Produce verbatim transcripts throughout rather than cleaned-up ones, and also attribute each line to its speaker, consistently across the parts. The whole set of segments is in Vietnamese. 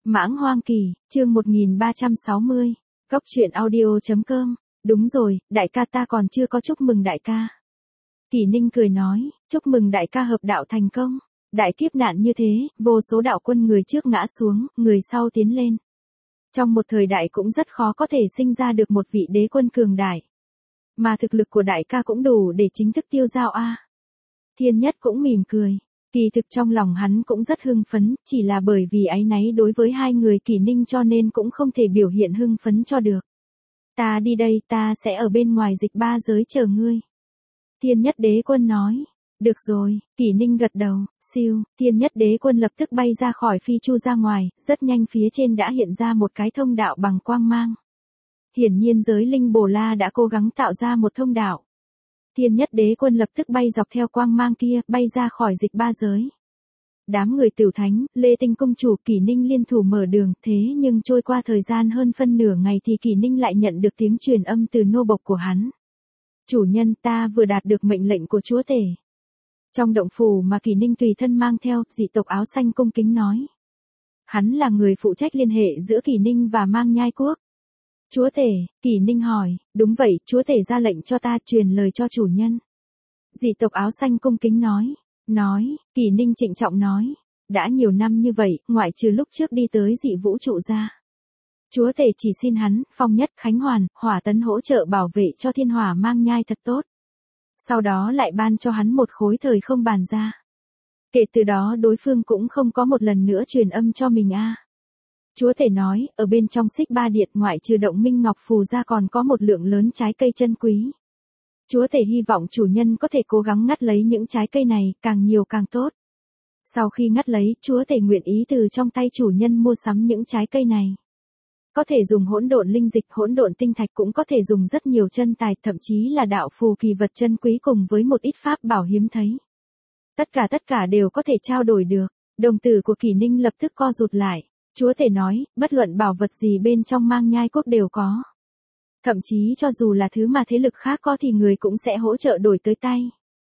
Speaker 1: Mãng Hoang Kỳ, chương một nghìn ba trăm sáu mươi, Cốc truyện audio chấm com, đúng rồi, đại ca ta còn chưa có chúc mừng đại ca. Kỷ Ninh cười nói, chúc mừng đại ca hợp đạo thành công, đại kiếp nạn như thế, vô số đạo quân người trước ngã xuống, người sau tiến lên. Trong một thời đại cũng rất khó có thể sinh ra được một vị đế quân cường đại. Mà thực lực của đại ca cũng đủ để chính thức tiêu dao a. Thiên Nhất cũng mỉm cười. Kỳ thực trong lòng hắn cũng rất hưng phấn, chỉ là bởi vì áy náy đối với hai người Kỷ Ninh cho nên cũng không thể biểu hiện hưng phấn cho được. Ta đi đây, ta sẽ ở bên ngoài dịch ba giới chờ ngươi. Thiên Nhất đế quân nói. Được rồi, Kỷ Ninh gật đầu, siêu, Thiên Nhất đế quân lập tức bay ra khỏi phi chu ra ngoài, rất nhanh phía trên đã hiện ra một cái thông đạo bằng quang mang. Hiển nhiên giới linh Bồ La đã cố gắng tạo ra một thông đạo. Thiên Nhất đế quân lập tức bay dọc theo quang mang kia, bay ra khỏi dịch ba giới. Đám người Tửu Thánh, Lê Tinh công chủ, Kỷ Ninh liên thủ mở đường, thế nhưng trôi qua thời gian hơn phân nửa ngày thì Kỷ Ninh lại nhận được tiếng truyền âm từ nô bộc của hắn. Chủ nhân, ta vừa đạt được mệnh lệnh của chúa tể. Trong động phủ mà Kỷ Ninh tùy thân mang theo, dị tộc áo xanh cung kính nói. Hắn là người phụ trách liên hệ giữa Kỷ Ninh và Mang Nhai quốc. Chúa tể, Kỷ Ninh hỏi, đúng vậy, chúa tể ra lệnh cho ta truyền lời cho chủ nhân. Dị tộc áo xanh cung kính nói, nói, Kỷ Ninh trịnh trọng nói, đã nhiều năm như vậy, ngoại trừ lúc trước đi tới dị vũ trụ ra. Chúa tể chỉ xin hắn, Phong Nhất, Khánh Hoàn, Hỏa Tấn hỗ trợ bảo vệ cho thiên hỏa Mang Nhai thật tốt. Sau đó lại ban cho hắn một khối thời không bàn ra. Kể từ đó đối phương cũng không có một lần nữa truyền âm cho mình a. Chúa tể nói, ở bên trong Xích Ba Điện ngoại trừ động minh ngọc phù ra còn có một lượng lớn trái cây chân quý. Chúa tể hy vọng chủ nhân có thể cố gắng ngắt lấy những trái cây này, càng nhiều càng tốt. Sau khi ngắt lấy, chúa tể nguyện ý từ trong tay chủ nhân mua sắm những trái cây này. Có thể dùng hỗn độn linh dịch, hỗn độn tinh thạch, cũng có thể dùng rất nhiều chân tài, thậm chí là đạo phù kỳ vật chân quý cùng với một ít pháp bảo hiếm thấy. Tất cả tất cả đều có thể trao đổi được. Đồng tử của Kỷ Ninh lập tức co rụt lại. Chúa tể nói, bất luận bảo vật gì bên trong Mang Nhai quốc đều có. Thậm chí cho dù là thứ mà thế lực khác có thì người cũng sẽ hỗ trợ đổi tới tay.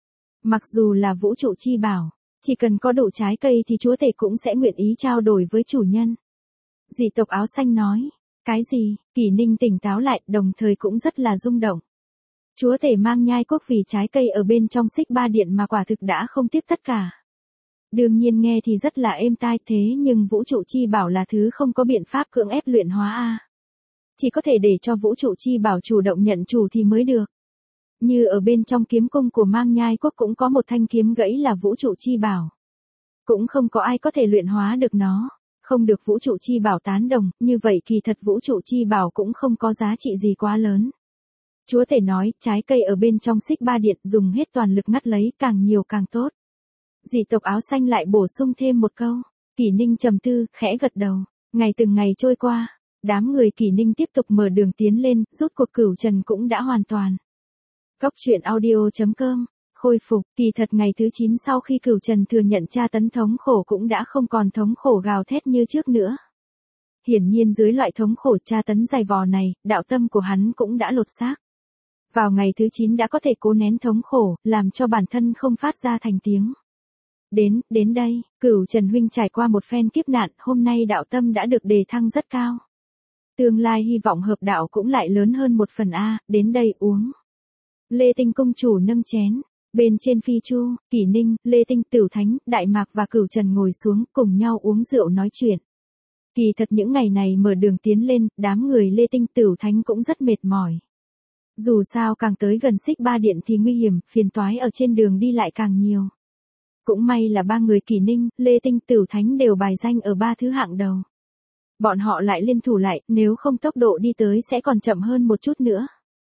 Speaker 1: Mặc dù là vũ trụ chi bảo, chỉ cần có đủ trái cây thì chúa tể cũng sẽ nguyện ý trao đổi với chủ nhân. Dị tộc áo xanh nói, cái gì? Kỷ Ninh tỉnh táo lại, đồng thời cũng rất là rung động. Chúa tể Mang Nhai quốc vì trái cây ở bên trong Xích Ba Điện mà quả thực đã không tiếp tất cả. Đương nhiên nghe thì rất là êm tai, thế nhưng vũ trụ chi bảo là thứ không có biện pháp cưỡng ép luyện hóa a. Chỉ có thể để cho vũ trụ chi bảo chủ động nhận chủ thì mới được. Như ở bên trong kiếm cung của Mang Nhai quốc cũng có một thanh kiếm gãy là vũ trụ chi bảo. Cũng không có ai có thể luyện hóa được nó, không được vũ trụ chi bảo tán đồng, như vậy kỳ thật vũ trụ chi bảo cũng không có giá trị gì quá lớn. Chúa tể nói, trái cây ở bên trong Xích Ba Điện dùng hết toàn lực ngắt lấy, càng nhiều càng tốt. Dị tộc áo xanh lại bổ sung thêm một câu. Kỷ Ninh trầm tư, khẽ gật đầu. Ngày từng ngày trôi qua, đám người Kỷ Ninh tiếp tục mở đường tiến lên, rút cuộc Cửu Trần cũng đã hoàn toàn. Cốc truyện audio chấm com, khôi phục. Kỳ thật ngày thứ chín sau khi Cửu Trần thừa nhận tra tấn thống khổ cũng đã không còn thống khổ gào thét như trước nữa. Hiển nhiên dưới loại thống khổ tra tấn dày vò này, đạo tâm của hắn cũng đã lột xác. Vào ngày thứ chín đã có thể cố nén thống khổ, làm cho bản thân không phát ra thành tiếng. Đến, đến đây, Cửu Trần huynh trải qua một phen kiếp nạn, hôm nay đạo tâm đã được đề thăng rất cao. Tương lai hy vọng hợp đạo cũng lại lớn hơn một phần a, đến đây uống. Lê Tinh công chủ nâng chén, bên trên phi chu, Kỷ Ninh, Lê Tinh, Tửu Thánh, Đại Mạc và Cửu Trần ngồi xuống, cùng nhau uống rượu nói chuyện. Kỳ thật những ngày này mở đường tiến lên, đám người Lê Tinh, Tửu Thánh cũng rất mệt mỏi. Dù sao càng tới gần Xích Ba Điện thì nguy hiểm, phiền toái ở trên đường đi lại càng nhiều. Cũng may là ba người Kỷ Ninh, Lê Tinh, Tửu Thánh đều bài danh ở ba thứ hạng đầu. Bọn họ lại liên thủ lại, nếu không tốc độ đi tới sẽ còn chậm hơn một chút nữa.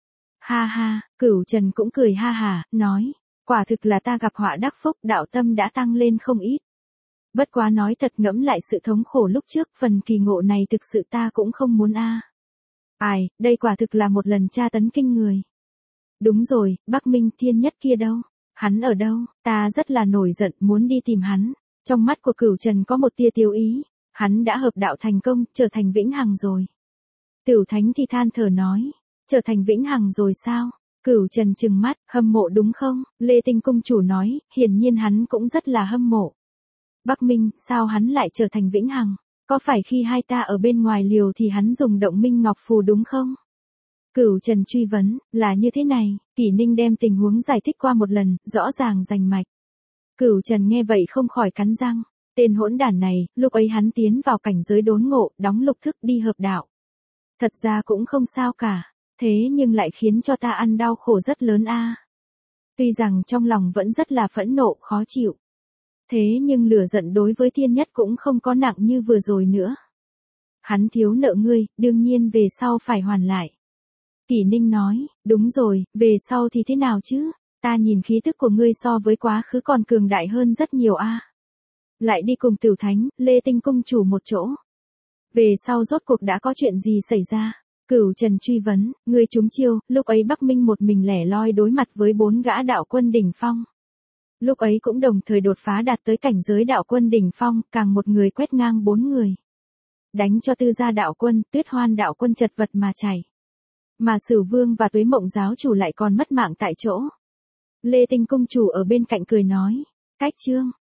Speaker 1: Ha ha, Cửu Trần cũng cười ha hà, nói, quả thực là ta gặp họa đắc phúc, đạo tâm đã tăng lên không ít. Bất quá nói thật, ngẫm lại sự thống khổ lúc trước, phần kỳ ngộ này thực sự ta cũng không muốn a. Ai, đây quả thực là một lần tra tấn kinh người. Đúng rồi, Bắc Minh Thiên Nhất kia đâu? Hắn ở đâu? Ta rất là nổi giận, muốn đi tìm hắn. Trong mắt của Cửu Trần có một tia tiêu ý. Hắn đã hợp đạo thành công, trở thành vĩnh hằng rồi. Tửu Thánh thì than thở nói. Trở thành vĩnh hằng rồi sao? Cửu Trần trừng mắt, hâm mộ đúng không? Lê Tinh công chủ nói, hiển nhiên hắn cũng rất là hâm mộ. Bắc Minh, sao hắn lại trở thành vĩnh hằng? Có phải khi hai ta ở bên ngoài liều thì hắn dùng động minh ngọc phù đúng không? Cửu Trần truy vấn, là như thế này, Kỷ Ninh đem tình huống giải thích qua một lần, rõ ràng rành mạch. Cửu Trần nghe vậy không khỏi cắn răng, tên hỗn đản này, lúc ấy hắn tiến vào cảnh giới đốn ngộ, đóng lục thức đi hợp đạo. Thật ra cũng không sao cả, thế nhưng lại khiến cho ta ăn đau khổ rất lớn a. Tuy rằng trong lòng vẫn rất là phẫn nộ, khó chịu. Thế nhưng lửa giận đối với Thiên Nhất cũng không có nặng như vừa rồi nữa. Hắn thiếu nợ ngươi, đương nhiên về sau phải hoàn lại. Kỷ Ninh nói, đúng rồi, về sau thì thế nào chứ? Ta nhìn khí tức của ngươi so với quá khứ còn cường đại hơn rất nhiều a. Lại đi cùng Tiểu Thánh, Lê Tinh cung chủ một chỗ. Về sau rốt cuộc đã có chuyện gì xảy ra? Cửu Trần truy vấn, ngươi trúng chiêu, lúc ấy Bắc Minh một mình lẻ loi đối mặt với bốn gã đạo quân đỉnh phong. Lúc ấy cũng đồng thời đột phá đạt tới cảnh giới đạo quân đỉnh phong, càng một người quét ngang bốn người. Đánh cho Tư Gia đạo quân, Tuyết Hoan đạo quân chật vật mà chảy. Mà Sửu Vương và Tuế Mộng giáo chủ lại còn mất mạng tại chỗ. Lê Tinh cung chủ ở bên cạnh cười nói, cách chương.